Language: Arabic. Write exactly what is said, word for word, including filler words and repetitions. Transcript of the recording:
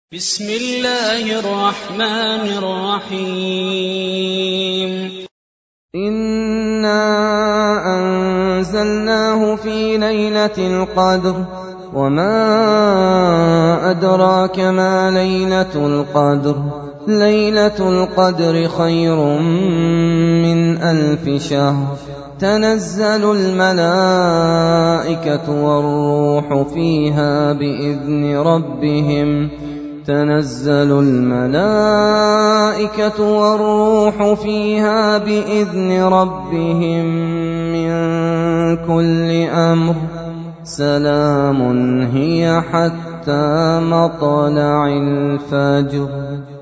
بسم الله الرحمن الرحيم إنا أنزلناه في ليلة القدر وما أدراك ما ليلة القدر ليلة القدر خير من ألف شهر تنزل الملائكة والروح فيها بإذن ربهم تنزل الملائكة والروح فيها بإذن ربهم من كل أمر سلام هي حتى مطلع الفجر.